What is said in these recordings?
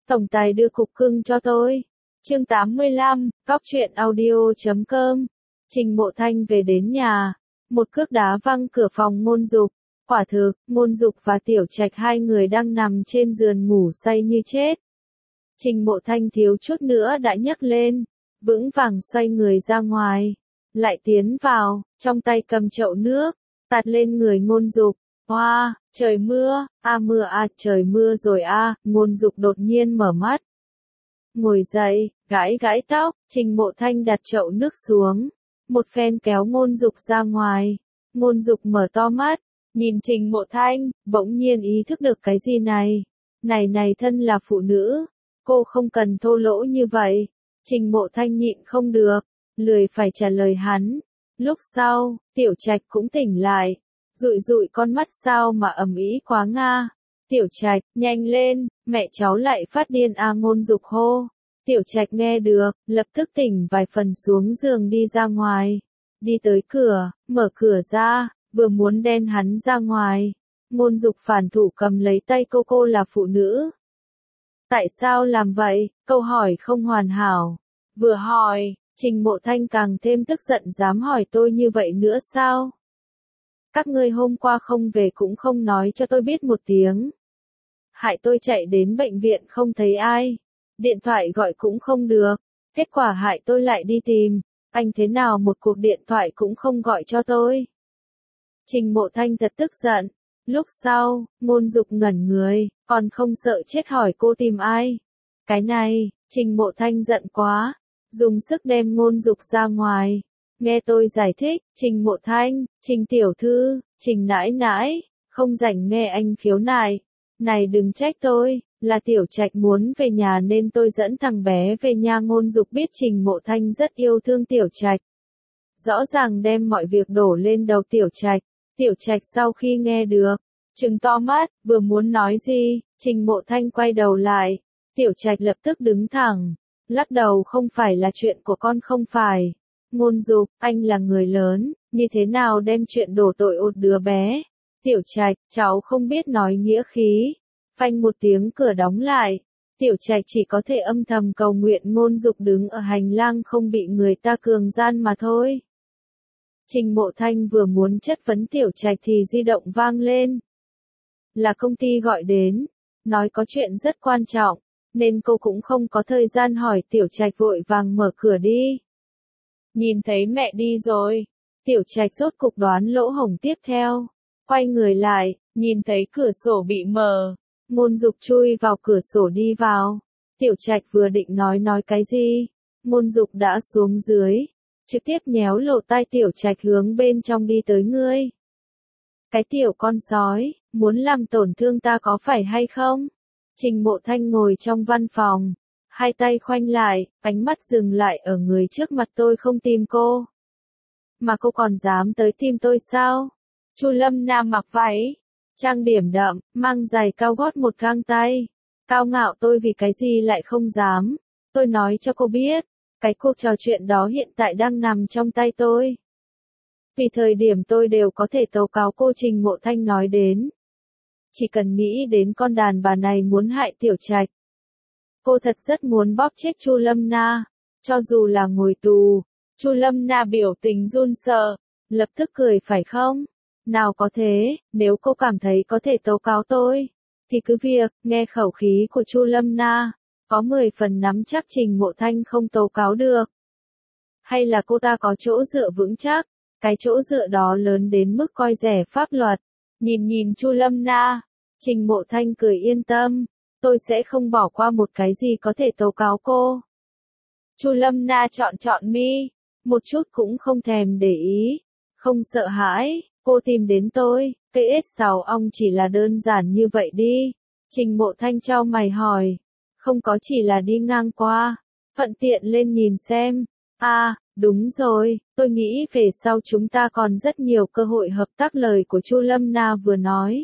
tổng tài đưa cục cưng cho tôi. Chương 85, Góc truyện audio.com. Trình Mộ Thanh về đến nhà, một cước đá văng cửa phòng Ngôn Dục. Quả thực, Ngôn Dục và Tiểu Trạch hai người đang nằm trên giường ngủ say như chết. Trình Mộ Thanh thiếu chút nữa đã nhấc lên, vững vàng xoay người ra ngoài, lại tiến vào, trong tay cầm chậu nước, tạt lên người Ngôn Dục. Hoa, trời mưa, mưa trời mưa rồi Ngôn Dục đột nhiên mở mắt. Ngồi dậy, gãi gãi tóc, Trình Mộ Thanh đặt chậu nước xuống, một phen kéo Ngôn Dục ra ngoài. Ngôn Dục mở to mắt, nhìn Trình Mộ Thanh, bỗng nhiên ý thức được cái gì này. Này thân là phụ nữ, cô không cần thô lỗ như vậy. Trình Mộ Thanh nhịn không được, lười phải trả lời hắn. Lúc sau, Tiểu Trạch cũng tỉnh lại, dụi dụi con mắt sao mà ầm ĩ quá nga. Tiểu Trạch, nhanh lên, mẹ cháu lại phát điên Ngôn Dục hô. Tiểu Trạch nghe được, lập tức tỉnh vài phần xuống giường đi ra ngoài. Đi tới cửa, mở cửa ra, vừa muốn đen hắn ra ngoài. Ngôn Dục phản thủ cầm lấy tay cô là phụ nữ. Tại sao làm vậy? Câu hỏi không hoàn hảo. Vừa hỏi, Trình Mộ Thanh càng thêm tức giận, dám hỏi tôi như vậy nữa sao? Các ngươi hôm qua không về cũng không nói cho tôi biết một tiếng. Hại tôi chạy đến bệnh viện không thấy ai. Điện thoại gọi cũng không được. Kết quả hại tôi lại đi tìm. Anh thế nào một cuộc điện thoại cũng không gọi cho tôi. Trình Mộ Thanh thật tức giận. Lúc sau, Ngôn Dục ngẩn người, còn không sợ chết hỏi cô tìm ai. Cái này, Trình Mộ Thanh giận quá, dùng sức đem Ngôn Dục ra ngoài. Nghe tôi giải thích, Trình Mộ Thanh, Trình tiểu thư, Trình nãi nãi, không rảnh nghe anh khiếu nại. Này đừng trách tôi, là Tiểu Trạch muốn về nhà nên tôi dẫn thằng bé về nhà. Ngôn Dục biết Trình Mộ Thanh rất yêu thương Tiểu Trạch. Rõ ràng đem mọi việc đổ lên đầu Tiểu Trạch. Tiểu Trạch sau khi nghe được, trừng to mắt, vừa muốn nói gì, Trình Mộ Thanh quay đầu lại. Tiểu Trạch lập tức đứng thẳng, lắc đầu, không phải là chuyện của con, không phải. Ngôn Dục, anh là người lớn, như thế nào đem chuyện đổ tội một đứa bé. Tiểu Trạch, cháu không biết nói nghĩa khí. Phanh một tiếng cửa đóng lại. Tiểu Trạch chỉ có thể âm thầm cầu nguyện Ngôn Dục đứng ở hành lang không bị người ta cường gian mà thôi. Trình Mộ Thanh vừa muốn chất vấn Tiểu Trạch thì di động vang lên. Là công ty gọi đến, nói có chuyện rất quan trọng, nên cô cũng không có thời gian hỏi. Tiểu Trạch vội vàng mở cửa đi. Nhìn thấy mẹ đi rồi, Tiểu Trạch rốt cục đoán lỗ hổng tiếp theo. Quay người lại, nhìn thấy cửa sổ bị mở. Ngôn Dục chui vào cửa sổ đi vào. Tiểu Trạch vừa định nói cái gì, Ngôn Dục đã xuống dưới, trực tiếp nhéo lỗ tai Tiểu Trạch hướng bên trong đi tới. Ngươi, cái tiểu con sói, muốn làm tổn thương ta có phải hay không? Trình Mộ Thanh ngồi trong văn phòng, hai tay khoanh lại, ánh mắt dừng lại ở người trước mặt. Tôi không tìm cô, mà cô còn dám tới tìm tôi sao? Chu Lâm Nam mặc váy, trang điểm đậm, mang giày cao gót một găng tay, cao ngạo. Tôi vì cái gì lại không dám? Tôi nói cho cô biết, cái cuộc trò chuyện đó hiện tại đang nằm trong tay tôi. Vì thời điểm tôi đều có thể tố cáo cô. Trình Mộ Thanh nói đến. Chỉ cần nghĩ đến con đàn bà này muốn hại Tiểu Trạch, cô thật rất muốn bóp chết Chu Lâm Na. Cho dù là ngồi tù, Chu Lâm Na biểu tình run sợ, lập tức cười. Phải không? Nào có thế, nếu cô cảm thấy có thể tố cáo tôi, thì cứ việc. Nghe khẩu khí của Chu Lâm Na, có 10 phần nắm chắc Trình Mộ Thanh không tố cáo được. Hay là cô ta có chỗ dựa vững chắc, cái chỗ dựa đó lớn đến mức coi rẻ pháp luật. Nhìn Chu Lâm Na, Trình Mộ Thanh cười, yên tâm, tôi sẽ không bỏ qua một cái gì có thể tố cáo cô. Chu Lâm Na chọn mi, một chút cũng không thèm để ý, không sợ hãi. Cô tìm đến tôi, PS6 ong chỉ là đơn giản như vậy đi. Trình Mộ Thanh chau mày hỏi. Không có, chỉ là đi ngang qua, thuận tiện lên nhìn xem. Đúng rồi, tôi nghĩ về sau chúng ta còn rất nhiều cơ hội hợp tác. Lời của Chu Lâm Na vừa nói,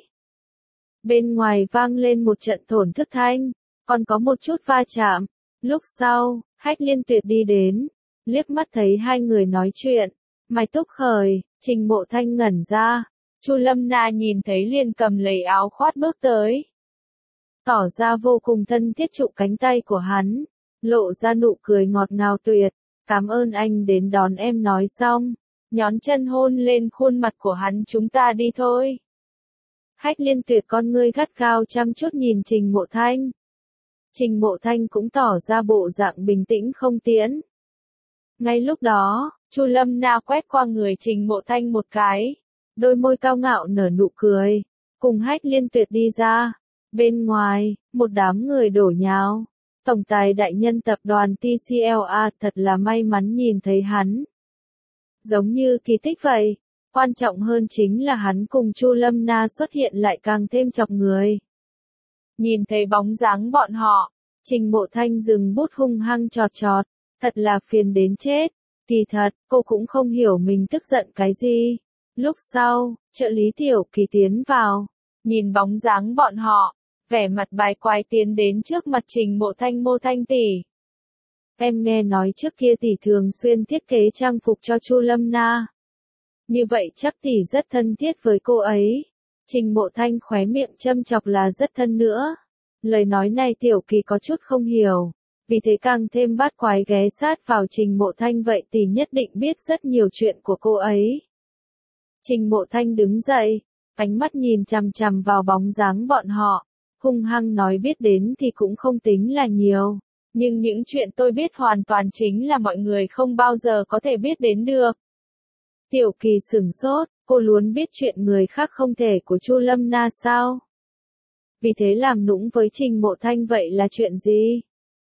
bên ngoài vang lên một trận thổn thức thanh, còn có một chút va chạm. Lúc sau, Hách Liên Tuyệt đi đến, liếc mắt thấy hai người nói chuyện, mày túc khởi. Trình Mộ Thanh ngẩn ra. Chu Lâm Na nhìn thấy liền cầm lấy áo khoác bước tới. tỏ ra vô cùng thân thiết chụp cánh tay của hắn, lộ ra nụ cười ngọt ngào tuyệt. Cảm ơn anh đến đón em nói xong, nhón chân hôn lên khuôn mặt của hắn. Chúng ta đi thôi. Hách Liên Tuyệt con ngươi gắt gao chăm chút nhìn Trình Mộ Thanh. Trình Mộ Thanh cũng tỏ ra bộ dạng bình tĩnh không tiễn. Ngay lúc đó, Chu Lâm Na quét qua người Trình Mộ Thanh một cái, đôi môi cao ngạo nở nụ cười, cùng Hách Liên Tuyệt đi ra. Bên ngoài, một đám người đổ nhào. Tổng tài đại nhân tập đoàn TCLA thật là may mắn nhìn thấy hắn. Giống như kỳ tích vậy, quan trọng hơn chính là hắn cùng Chu Lâm Na xuất hiện lại càng thêm chọc người. Nhìn thấy bóng dáng bọn họ, Trình Mộ Thanh dừng bút hung hăng chọt chọt, thật là phiền đến chết. Kỳ thật, cô cũng không hiểu mình tức giận cái gì. Lúc sau, trợ lý Tiểu Kỳ tiến vào, nhìn bóng dáng bọn họ, vẻ mặt bài quái tiến đến trước mặt Trình Mộ Thanh. Mộ Thanh tỷ, em nghe nói trước kia tỷ thường xuyên thiết kế trang phục cho Chu Lâm Na. Như vậy chắc tỷ rất thân thiết với cô ấy. Trình Mộ Thanh khóe miệng châm chọc là rất thân nữa. Lời nói này Tiểu Kỳ có chút không hiểu, vì thế càng thêm bát quái ghé sát vào Trình Mộ Thanh. Vậy tỷ nhất định biết rất nhiều chuyện của cô ấy. Trình Mộ Thanh đứng dậy, ánh mắt nhìn chằm chằm vào bóng dáng bọn họ, hung hăng nói biết đến thì cũng không tính là nhiều, nhưng những chuyện tôi biết hoàn toàn chính là mọi người không bao giờ có thể biết đến được. Tiểu Kỳ sửng sốt, cô luôn biết chuyện người khác không thể của Chu Lâm Na sao? Vì thế làm nũng với Trình Mộ Thanh. Vậy là chuyện gì?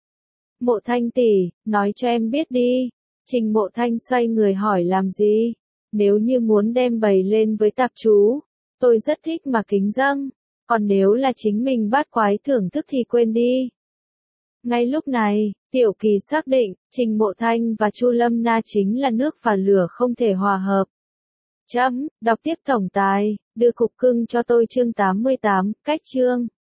Mộ Thanh tỷ, nói cho em biết đi. Trình Mộ Thanh xoay người hỏi làm gì? Nếu như muốn đem bày lên với tạp chú, tôi rất thích mà kính dâng. Còn nếu là chính mình bát quái thưởng thức thì quên đi. Ngay lúc này, Tiểu Kỳ xác định, Trình Mộ Thanh và Chu Lâm Na chính là nước và lửa không thể hòa hợp. Đọc tiếp tổng tài, đưa cục cưng cho tôi chương 88, cách chương.